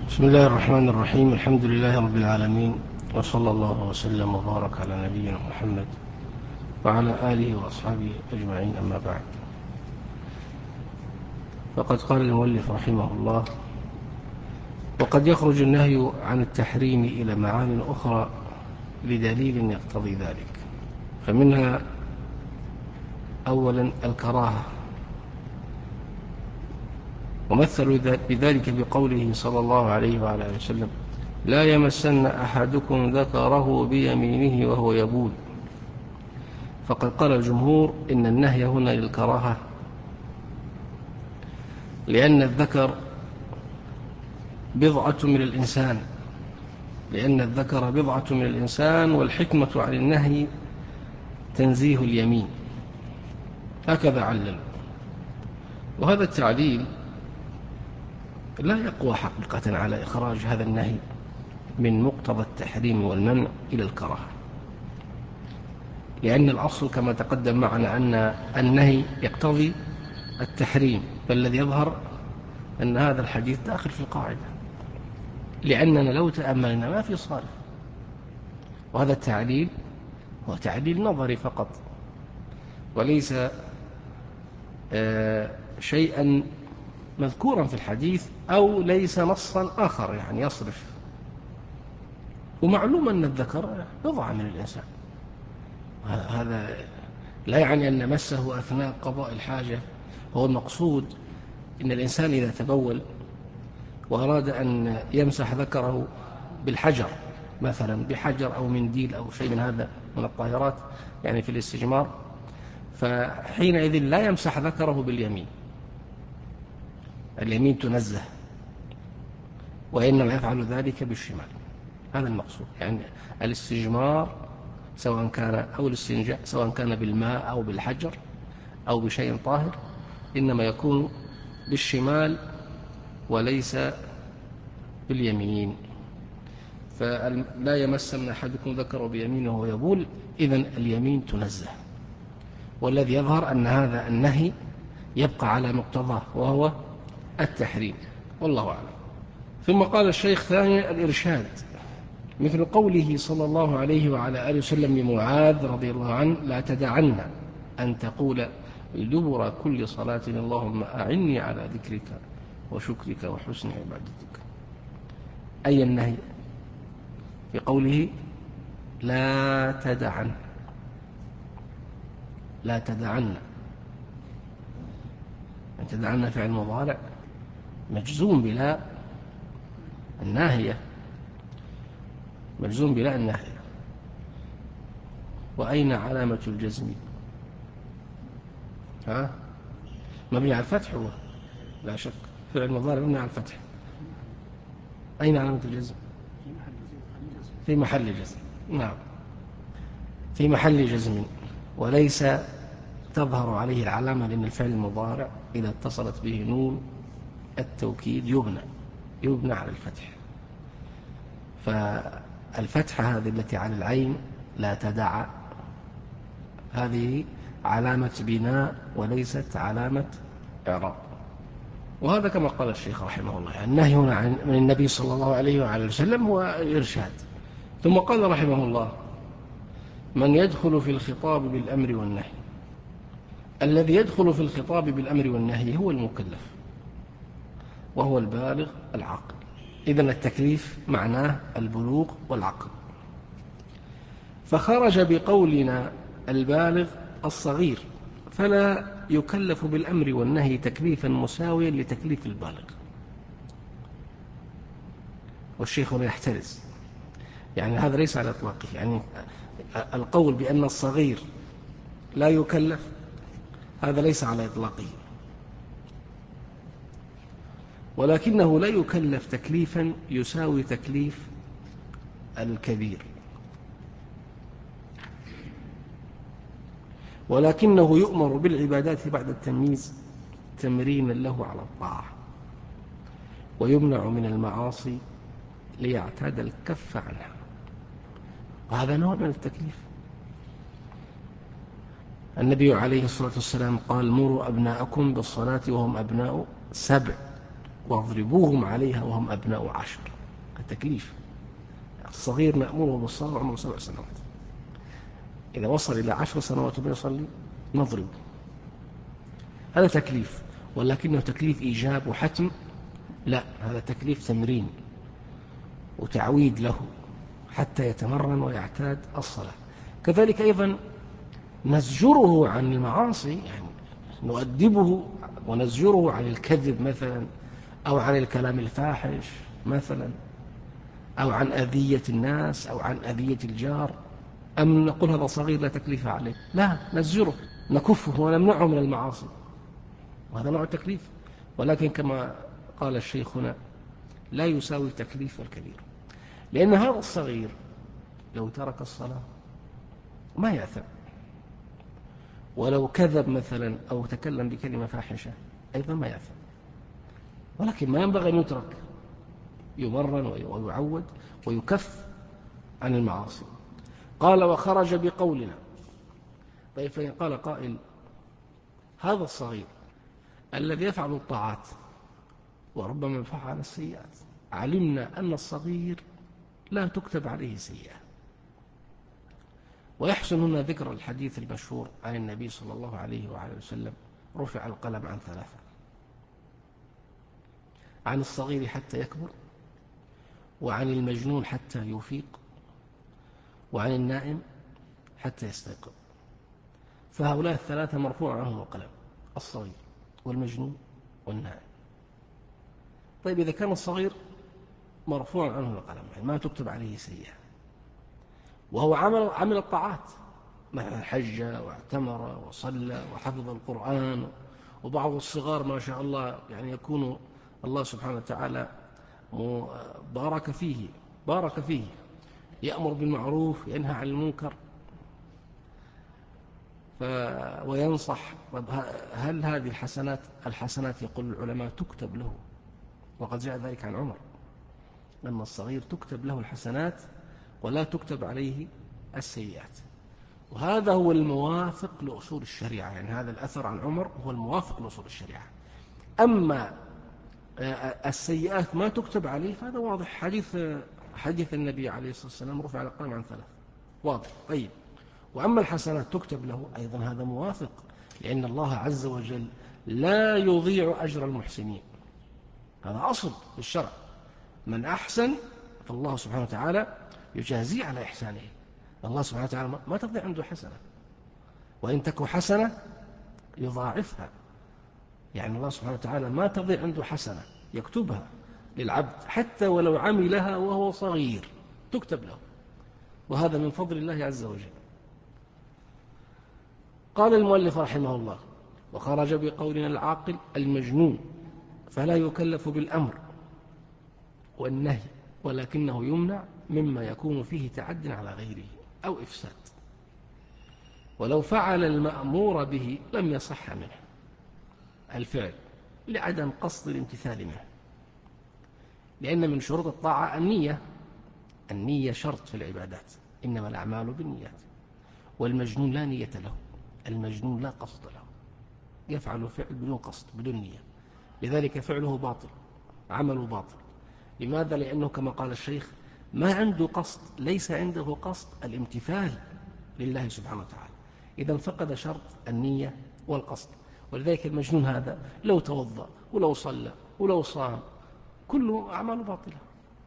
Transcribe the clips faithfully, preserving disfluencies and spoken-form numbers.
بسم الله الرحمن الرحيم. الحمد لله رب العالمين، وصلى الله وسلم وبارك على نبينا محمد وعلى آله وأصحابه أجمعين، أما بعد. فقد قال المؤلف رحمه الله: وقد يخرج النهي عن التحريم إلى معان أخرى لدليل يقتضي ذلك، فمنها أولا الكراهة، ومثلوا بذلك بقوله صلى الله عليه وعلى آله وسلم: لا يمسن أحدكم ذكره بيمينه وهو يبول. فقد قال الجمهور إن النهي هنا للكراهة، لأن الذكر بضعة من الإنسان لأن الذكر بضعة من الإنسان والحكمة عن النهي تنزيه اليمين، هكذا علل. وهذا التعليل لا يقوى حقيقة على إخراج هذا النهي من مقتضى التحريم والمنع إلى الكراهة، لأن الأصل كما تقدم معنا أن النهي يقتضي التحريم، فالذي يظهر أن هذا الحديث داخل في القاعدة، لأننا لو تأملنا ما في صارف. وهذا التعليل هو تعليل نظري فقط، وليس آه شيئا مذكورا في الحديث، أو ليس نصا آخر يعني يصرف. ومعلوم أن الذكر بضعة من الإنسان، هذا لا يعني أن مسه أثناء قضاء الحاجة. هو المقصود إن الإنسان إذا تبول وأراد أن يمسح ذكره بالحجر مثلا، بحجر أو منديل أو شيء من هذا من الطاهرات يعني في الاستجمار، فحينئذ لا يمسح ذكره باليمين، اليمين تنزه، وإنما يفعل ذلك بالشمال. هذا المقصود، يعني الاستجمار سواء كان أو الاستنجاء سواء كان بالماء أو بالحجر أو بشيء طاهر، إنما يكون بالشمال وليس باليمين. فلا يمسن أحدكم ذكره بيمينه ويبول، إذن اليمين تنزه. والذي يظهر أن هذا النهي يبقى على مقتضاه وهو التحريم، والله أعلم. ثم قال الشيخ ثانيا الإرشاد، مثل قوله صلى الله عليه وعلى آله وسلم لمعاذ رضي الله عنه: لا تدعن أن تقول دبر كل صلاة اللهم أعني على ذكرك وشكرك وحسن عبادتك. أي النهي؟ في قوله لا تدعن، لا تدعن، أن تدعن فعل مضارع مجزوم بلا الناهية، مجزوم بلا الناهية. وأين علامة الجزم؟ ها؟ مبني على الفتح، هو لا شك فعل مضارع مبني على الفتح. أين علامة الجزم؟ في محل جزم، نعم، في محل جزم، وليس تظهر عليه العلامة، لأن الفعل المضارع إذا اتصلت به نون التوكيد يبنى يبنى على الفتح. فالفتحة هذه التي على العين لا تدع، هذه علامة بناء وليست علامة إعراب. وهذا كما قال الشيخ رحمه الله، يعني النهي هنا عن من النبي صلى الله عليه وعلى وسلم هو الإرشاد. ثم قال رحمه الله: من يدخل في الخطاب بالأمر والنهي. الذي يدخل في الخطاب بالأمر والنهي هو المكلف، وهو البالغ العاقل. إذن التكليف معناه البلوغ والعقل، فخرج بقولنا البالغ الصغير، فلا يكلف بالأمر والنهي تكليفا مساويا لتكليف البالغ. والشيخ يحترز، يعني هذا ليس على إطلاقه، يعني القول بأن الصغير لا يكلف هذا ليس على إطلاقه، ولكنه لا يكلف تكليفا يساوي تكليف الكبير، ولكنه يؤمر بالعبادات بعد التمييز تمرينا له على الطاعة، ويمنع من المعاصي ليعتاد الكف عنها. وهذا نوع من التكليف. النبي عليه الصلاة والسلام قال: مروا أبناءكم بالصلاة وهم أبناء سبع، واضربوهم عليها وهم أبناء عشر. التكليف، الصغير نأمره بالصلاة وعمره سبع سنوات، إذا وصل إلى عشر سنوات وما يصلي نضرب. هذا تكليف، ولكنه تكليف إيجاب وحتم؟ لا، هذا تكليف تمرين وتعويد له حتى يتمرن ويعتاد الصلاة. كذلك أيضا نزجره عن المعاصي، يعني نؤدبه ونزجره عن الكذب مثلا، أو عن الكلام الفاحش مثلا، أو عن أذية الناس، أو عن أذية الجار. أم نقول هذا صغير لا تكليف عليه؟ لا، نزجره، نكفه ونمنعه من المعاصي، وهذا نوع التكليف. ولكن كما قال الشيخ هنا لا يساوي تكليف الكبير، لأن هذا الصغير لو ترك الصلاة ما يأثم، ولو كذب مثلا أو تكلم بكلمة فاحشة أيضا ما يأثم، ولكن ما ينبغي أن يترك، يمرن ويعود ويكف عن المعاصي. قال وخرج بقولنا. طيب فإن قال قائل هذا الصغير الذي يفعل الطاعات وربما فعل السيئات، علمنا أن الصغير لا تكتب عليه سيئة. ويحسن هنا ذكر الحديث المشهور عن النبي صلى الله عليه وآله وسلم: رفع القلم عن ثلاثة: عن الصغير حتى يكبر، وعن المجنون حتى يفيق، وعن النائم حتى يستيقظ. فهؤلاء الثلاثة مرفوع عنهم القلم: الصغير والمجنون والنائم. طيب إذا كان الصغير مرفوع عنه القلم، يعني ما تكتب عليه سيئة، وهو عمل عمل الطاعات، مثلا حج واعتمر وصلى وحفظ القرآن، وبعض الصغار ما شاء الله يعني يكون الله سبحانه وتعالى بارك فيه بارك فيه يأمر بالمعروف ينهى عن المنكر ف... وينصح. هل هذه الحسنات الحسنات يقول العلماء تكتب له؟ وقد جاء ذلك عن عمر أن الصغير تكتب له الحسنات ولا تكتب عليه السيئات. وهذا هو الموافق لأصول الشريعة، يعني هذا الأثر عن عمر هو الموافق لأصول الشريعة. أما السيئات ما تكتب عليه فهذا واضح، حديث حديث النبي عليه الصلاة والسلام: رفع القلم عن ثلاث، واضح. طيب، وأما الحسنات تكتب له أيضا، هذا موافق، لأن الله عز وجل لا يضيع أجر المحسنين، هذا أصل في الشرع. من أحسن فالله سبحانه وتعالى يجازي على إحسانه. الله سبحانه وتعالى ما تضيع عنده حسنة، وإن تكو حسنة يضاعفها، يعني الله سبحانه وتعالى ما تضيع عنده حسنة، يكتبها للعبد حتى ولو عملها وهو صغير تكتب له، وهذا من فضل الله عز وجل. قال المؤلف رحمه الله: وخرج بقولنا العاقل المجنون، فلا يكلف بالأمر والنهي، ولكنه يمنع مما يكون فيه تعد على غيره أو إفساد، ولو فعل المأمور به لم يصح منه الفعل لعدم قصد الامتثال منه، لأن من شروط الطاعة النية، النية شرط في العبادات، إنما الأعمال بالنيات. والمجنون لا نية له، المجنون لا قصد له، يفعل فعل بدون قصد بدون نية، لذلك فعله باطل، عمله باطل. لماذا؟ لأنه كما قال الشيخ ما عنده قصد، ليس عنده قصد الامتثال لله سبحانه وتعالى، إذا فقد شرط النية والقصد. ولذلك المجنون هذا لو توضأ ولو صلى ولو صام كله أعمال باطلة.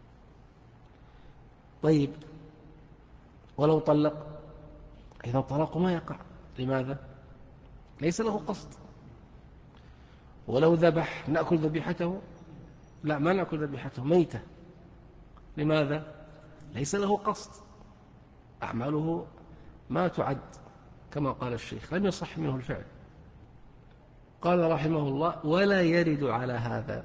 طيب، ولو طلق إذا الطلاق ما يقع، لماذا؟ ليس له قصد. ولو ذبح نأكل ذبيحته؟ لا، ما نأكل ذبيحته، ميتة، لماذا؟ ليس له قصد، أعماله ما تعد، كما قال الشيخ لم يصح منه الفعل. قال رحمه الله: ولا يرد على هذا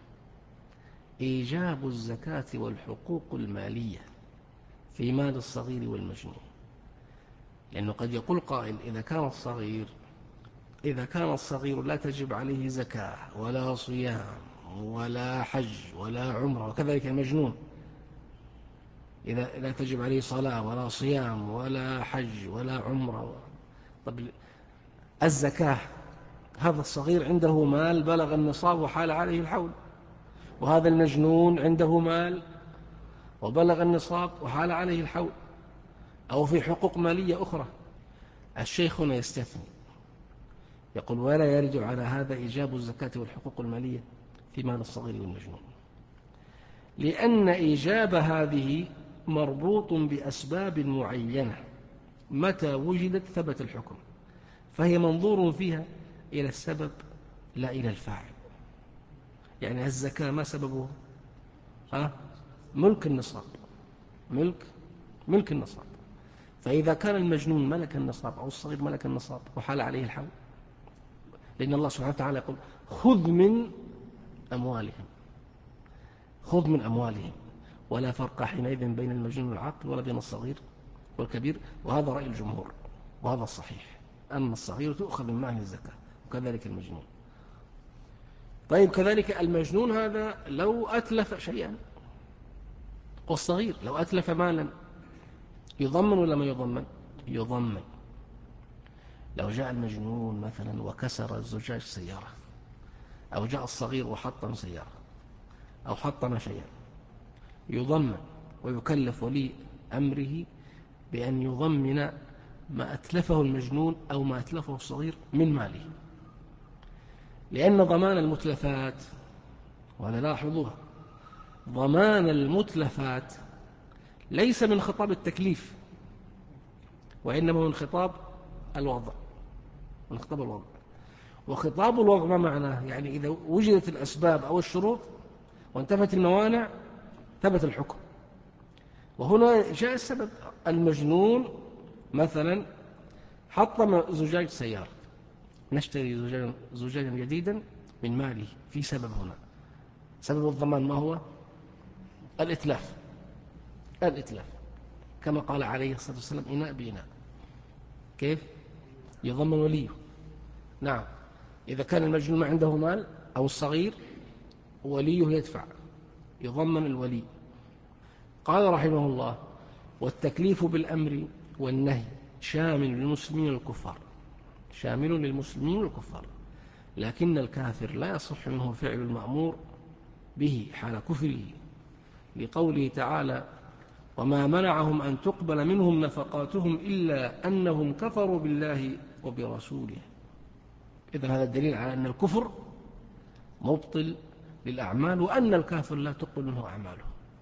إيجاب الزكاة والحقوق المالية في مال الصغير والمجنون، لأنه قد يقول قائل: إذا كان الصغير إذا كان الصغير لا تجب عليه زكاة ولا صيام ولا حج ولا عمرة، وكذلك المجنون إذا لا تجب عليه صلاة ولا صيام ولا حج ولا عمرة. طب الزكاة، هذا الصغير عنده مال بلغ النصاب وحال عليه الحول، وهذا المجنون عنده مال وبلغ النصاب وحال عليه الحول، أو في حقوق مالية أخرى، الشيخ هنا يستثني يقول: ولا يرد على هذا إيجاب الزكاة والحقوق المالية في مال الصغير والمجنون، لأن إيجاب هذه مربوط بأسباب معينة، متى وجدت ثبت الحكم، فهي منظور فيها إلى السبب لا إلى الفاعل. يعني الزكاة ما سببه؟ ها؟ ملك النصاب، ملك ملك النصاب. فإذا كان المجنون ملك النصاب أو الصغير ملك النصاب وحال عليه الحول، لأن الله سبحانه وتعالى يقول: خذ من أموالهم، خذ من أموالهم، ولا فرق حينئذ بين المجنون والعاقل ولا بين الصغير والكبير. وهذا رأي الجمهور، وهذا الصحيح، أن الصغير تؤخذ من معه الزكاة، وكذلك المجنون. طيب، كذلك المجنون هذا لو أتلف شيئا، والصغير لو أتلف مالا يضمن ولا ما يضمن؟ يضمن. لو جاء المجنون مثلا وكسر زجاج سيارة، أو جاء الصغير وحطم سيارة أو حطم شيئا، يضمن، ويكلف ولي أمره بأن يضمن ما أتلفه المجنون أو ما أتلفه الصغير من ماله، لأن ضمان المتلفات، وأنا لاحظوها، ضمان المتلفات ليس من خطاب التكليف، وإنما من خطاب الوضع، من خطاب الوضع. وخطاب الوضع ما معناه؟ يعني إذا وجدت الأسباب أو الشروط وانتفت الموانع ثبت الحكم. وهنا جاء السبب، المجنون مثلا حطم زجاج سيارة، نشتري زجاجا, زجاجا جديدا من ماله، في سبب هنا. سبب الضمان ما هو؟ الإتلاف، الإتلاف كما قال عليه الصلاة والسلام: إناء بإناء. كيف؟ يضمن وليه. نعم، إذا كان المجنون ما عنده مال أو الصغير، وليه يدفع، يضمن الولي. قال رحمه الله: والتكليف بالأمر والنهي شامل للمسلمين والكفار، شامل للمسلمين والكفار، لكن الكافر لا يصح منه فعل المأمور به حال كفره، لقوله تعالى: وما منعهم أن تقبل منهم نفقاتهم إلا أنهم كفروا بالله وبرسوله. إذن هذا الدليل على أن الكفر مبطل للأعمال، وأن الكافر لا تقبل منه أعماله.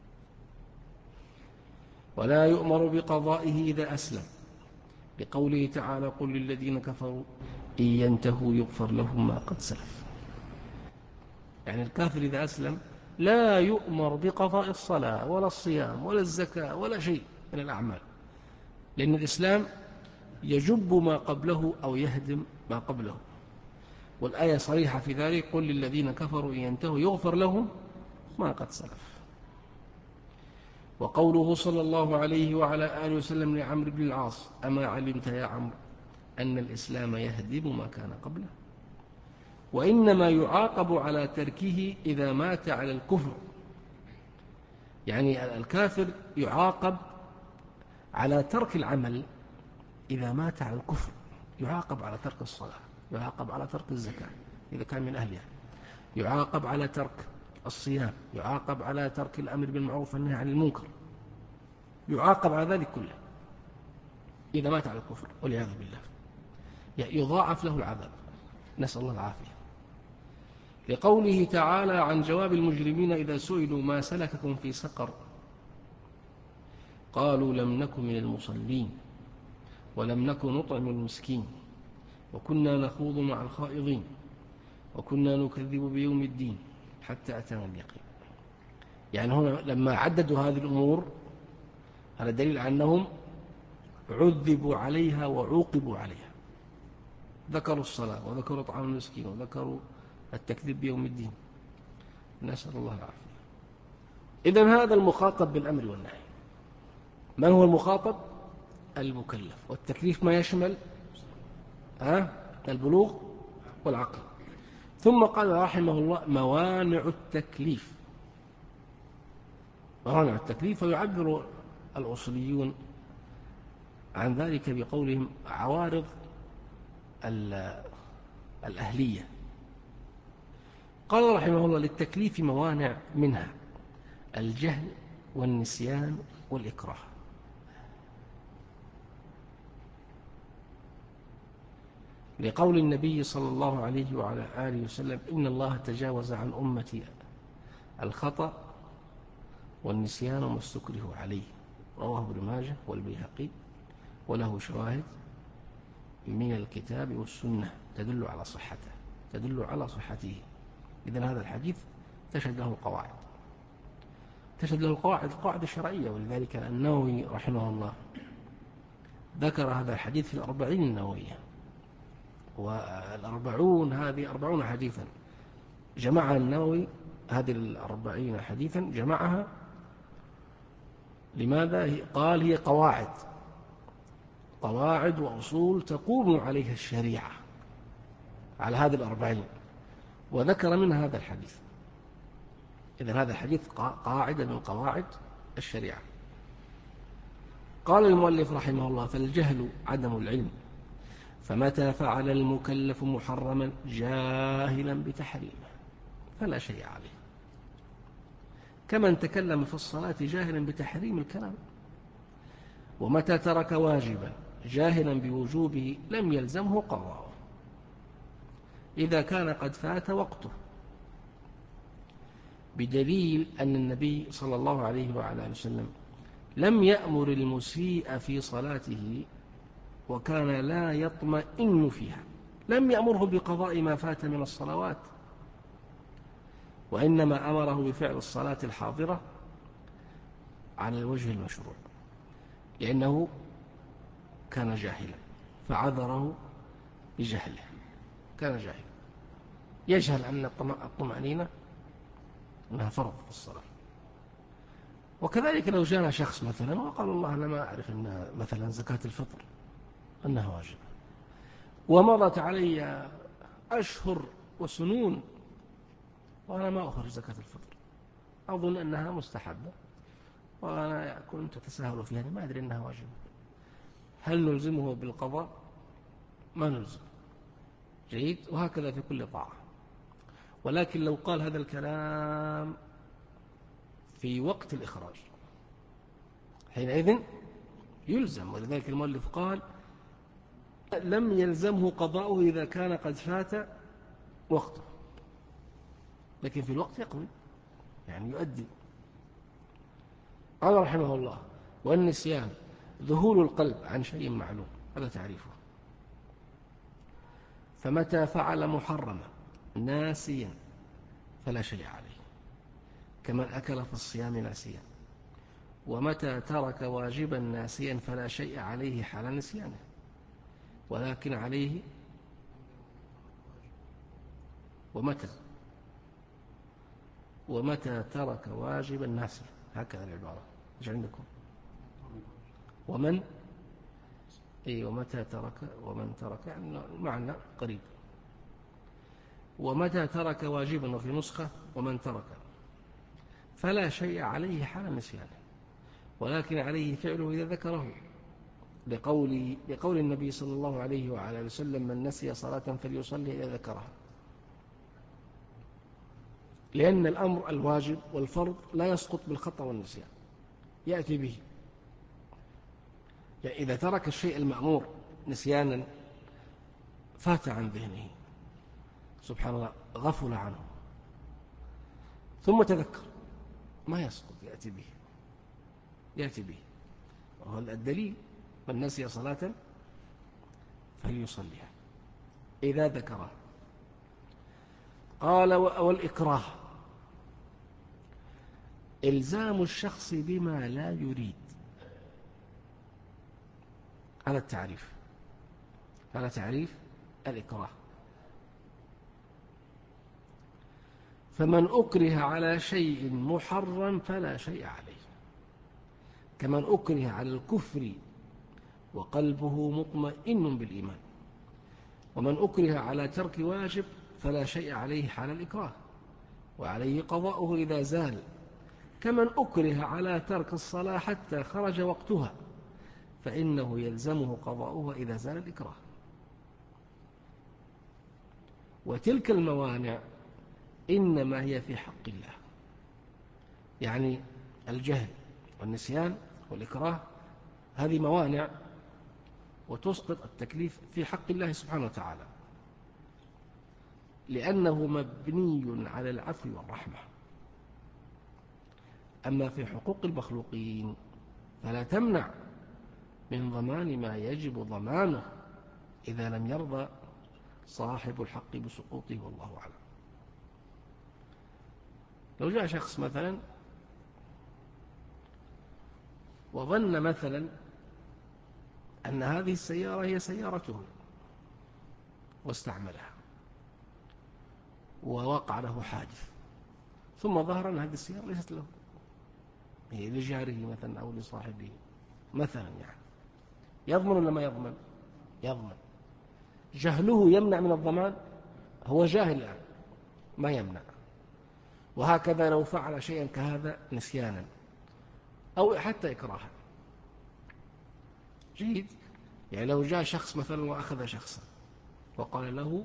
ولا يؤمر بقضائه إذا أسلم، لقوله تعالى: قل للذين كفروا إن ينتهوا يغفر لهم ما قد سلف. يعني الكافر إذا أسلم لا يؤمر بقضاء الصلاة ولا الصيام ولا الزكاة ولا شيء من الأعمال، لأن الإسلام يجب ما قبله أو يهدم ما قبله، والآية صريحة في ذلك: قل للذين كفروا إن ينتهوا يغفر لهم ما قد سلف. وقوله صلى الله عليه وعلى آله وسلم لعمرو بن العاص: أما علمت يا عمرو أن الإسلام يهدم ما كان قبله، وإنما يعاقب على تركه إذا مات على الكفر. يعني الكافر يعاقب على ترك العمل إذا مات على الكفر، يعاقب على ترك الصلاة، يعاقب على ترك الزكاة إذا كان من أهلها، يعاقب على ترك الصيام، يعاقب على ترك الأمر بالمعروف والنهي عن المنكر، يعاقب على ذلك كله إذا مات على الكفر والعياذ بالله، يضاعف له العذاب، نسأل الله العافية. لقوله تعالى عن جواب المجرمين إذا سئلوا ما سلككم في سقر قالوا لم نكن من المصلين ولم نكن نطعم المسكين وكنا نخوض مع الخائضين وكنا نكذب بيوم الدين حتى أتانا اليقين. يعني هنا لما عددوا هذه الأمور هذا دليل على أنهم عذبوا عليها وعوقبوا عليها، ذكروا الصلاة وذكروا طعام المسكين وذكروا التكذيب بيوم الدين، نسأل الله العافية. إذن هذا المخاطب بالأمر والنهي. من هو المخاطب؟ المكلف. والتكليف ما يشمل ها البلوغ والعقل. ثم قال رحمه الله: موانع التكليف. موانع التكليف، ويعبر الأصوليون عن ذلك بقولهم عوارض الأهلية. قال رحمه الله: للتكليف موانع، منها الجهل والنسيان والإكراه. لقول النبي صلى الله عليه وعلى آله وسلم: إن الله تجاوز عن أمتي الخطأ والنسيان وما استكره عليه. رواه ابن ماجه والبيهقي، وله شواهد من الكتاب والسنة تدل على صحته تدل على صحته. إذن هذا الحديث تشهد له القواعد تشهد له القواعد القواعد الشرعية. ولذلك النووي رحمه الله ذكر هذا الحديث في الأربعين النووية، والأربعون هذه أربعون حديثا جمعها النووي. هذه الأربعين حديثا جمعها لماذا؟ قال: هي قواعد قواعد وأصول تقوم عليها الشريعة، على هذه الأربعين، وذكر منها هذا الحديث. إذن هذا الحديث قاعدة من قواعد الشريعة. قال المؤلف رحمه الله: فالجهل عدم العلم، فمتى فعل المكلف محرما جاهلا بتحريمه فلا شيء عليه، كمن تكلم في الصلاة جاهلا بتحريم الكلام. ومتى ترك واجبا جاهلا بوجوبه لم يلزمه قضاؤه إذا كان قد فات وقته، بدليل أن النبي صلى الله عليه وعلى آله وسلم لم يأمر المسيء في صلاته وكان لا يطمئن فيها، لم يأمره بقضاء ما فات من الصلوات، وإنما أمره بفعل الصلاة الحاضرة على الوجه المشروع، لأنه كان جاهلا فعذره بجهله. كان جاهلا، يجهل أن الطمأنينة أنها فرض في الصلاة. وكذلك لو جاءنا شخص مثلا وقال: الله أنا ما أعرف أن مثلا زكاة الفطر أنها واجبة، ومضت علي أشهر وسنون وأنا ما أخرج زكاة الفطر، أظن أنها مستحبة وأنا كنت أتساهل فيها، ما أدري أنها واجبة، هل نلزمه بالقضاء؟ ما نلزم. جيد. وهكذا في كل طاعة. ولكن لو قال هذا الكلام في وقت الإخراج حينئذ يلزم. ولذلك المؤلف قال: لم يلزمه قضاؤه إذا كان قد فات وقته، لكن في الوقت يقضي، يعني يؤدي. قال رحمه الله: والنسيان ذهول القلب عن شيء معلوم، هذا تعريفه. فمتى فعل محرما ناسيا فلا شيء عليه، كمن أكل في الصيام ناسيا. ومتى ترك واجبا ناسيا فلا شيء عليه حال نسيانه، ولكن عليه ومتى ومتى ترك واجبا ناسيا، هكذا العبارة ايش عندكم؟ ومن اي ومتى ترك ومن ترك، يعني المعنى قريب. ومتى ترك واجبا، وفي نسخة ومن ترك، فلا شيء عليه حال نسيانه، ولكن عليه فعله إذا ذكره، لقول, لقول النبي صلى الله عليه وعلى وسلم: من نسي صلاة فليصلي إذا ذكرها. لأن الأمر الواجب والفرض لا يسقط بالخطأ والنسيان، يأتي به. يعني إذا ترك الشيء المأمور نسيانا فات عن ذهنه، سبحان الله، غفل عنه ثم تذكر، ما يسقط، يأتي به يأتي به وهو الدليل: من نسي صلاة فليصليها إذا ذكرها. قال: والإكراه إلزام الشخص بما لا يريد. هذا التعريف هذا تعريف الإكراه. فمن أكره على شيء محرم فلا شيء عليه، كمن أكره على الكفر وقلبه مطمئن بالإيمان. ومن أكره على ترك واجب فلا شيء عليه حال الإكراه، وعليه قضاؤه إذا زال، كمن أكره على ترك الصلاة حتى خرج وقتها فإنه يلزمه قضاؤها إذا زال الإكراه. وتلك الموانع إنما هي في حق الله. يعني الجهل والنسيان والإكراه هذه موانع وتسقط التكليف في حق الله سبحانه وتعالى، لأنه مبني على العفو والرحمة. أما في حقوق المخلوقين فلا تمنع من ضمان ما يجب ضمانه إذا لم يرضى صاحب الحق بسقوطه، والله أعلم. لو جاء شخص مثلا وظن مثلا أن هذه السيارة هي سيارته واستعملها ووقع له حادث، ثم ظهر أن هذه السيارة ليست له، هي لجاره مثلا أو لصاحبه مثلا، يعني يضمن ولا ما يضمن؟ يضمن. جهله يمنع من الضمان؟ هو جاهل الآن ما يمنع. وهكذا لو فعل شيئا كهذا نسيانا أو حتى إكراها. جيد. يعني لو جاء شخص مثلا وأخذ شخصا وقال له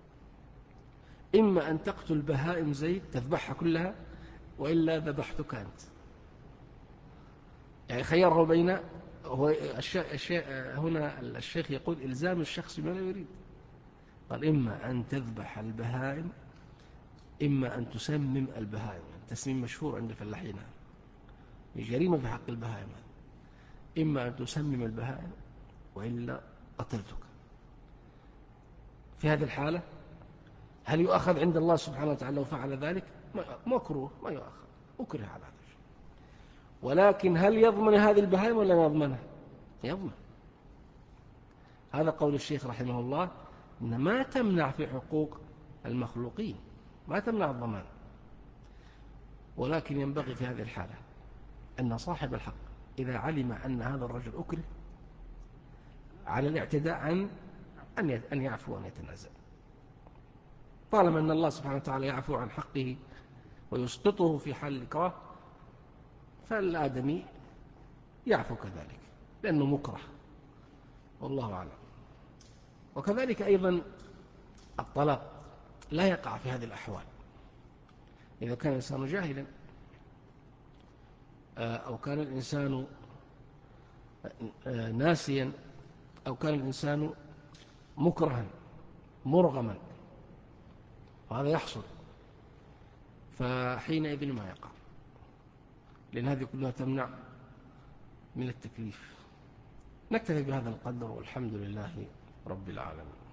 إما أن تقتل بهائم زيد تذبحها كلها وإلا ذبحتك أنت، يعني خيره بين، هو الشيء هنا الشيخ يقول إلزام الشخص بما لا يريد. قال إما أن تذبح البهائم إما أن تسمم البهائم. التسميم مشهور عند الفلاحين، جريمة في حق البهائم. إما أن تسمم البهائم وإلا قتلتك. في هذه الحالة هل يؤخذ عند الله سبحانه وتعالى لو فعل ذلك؟ مكروه، ما يؤخذ، أكره على هذا الشيء. ولكن هل يضمن هذه البهائم ولا ما يضمنها؟ يضمن. هذا قول الشيخ رحمه الله، إن ما تمنع في حقوق المخلوقين، ما تمنع الضمان، ولكن ينبغي في هذه الحالة أن صاحب الحق إذا علم أن هذا الرجل أكره على الاعتداء عن أن يعفو وأن يتنازل، طالما أن الله سبحانه وتعالى يعفو عن حقه ويسقطه في حال الإكراه، فالآدمي يعفو كذلك لأنه مكره، والله أعلم. وكذلك أيضا الطلاق لا يقع في هذه الأحوال إذا كان الإنسان جاهلا أو كان الإنسان ناسيا أو كان الإنسان مكرها مرغما، وهذا يحصل، فحينئذ ما يقع، لأن هذه كلها تمنع من التكليف. نكتفي بهذا القدر والحمد لله رب العالمين.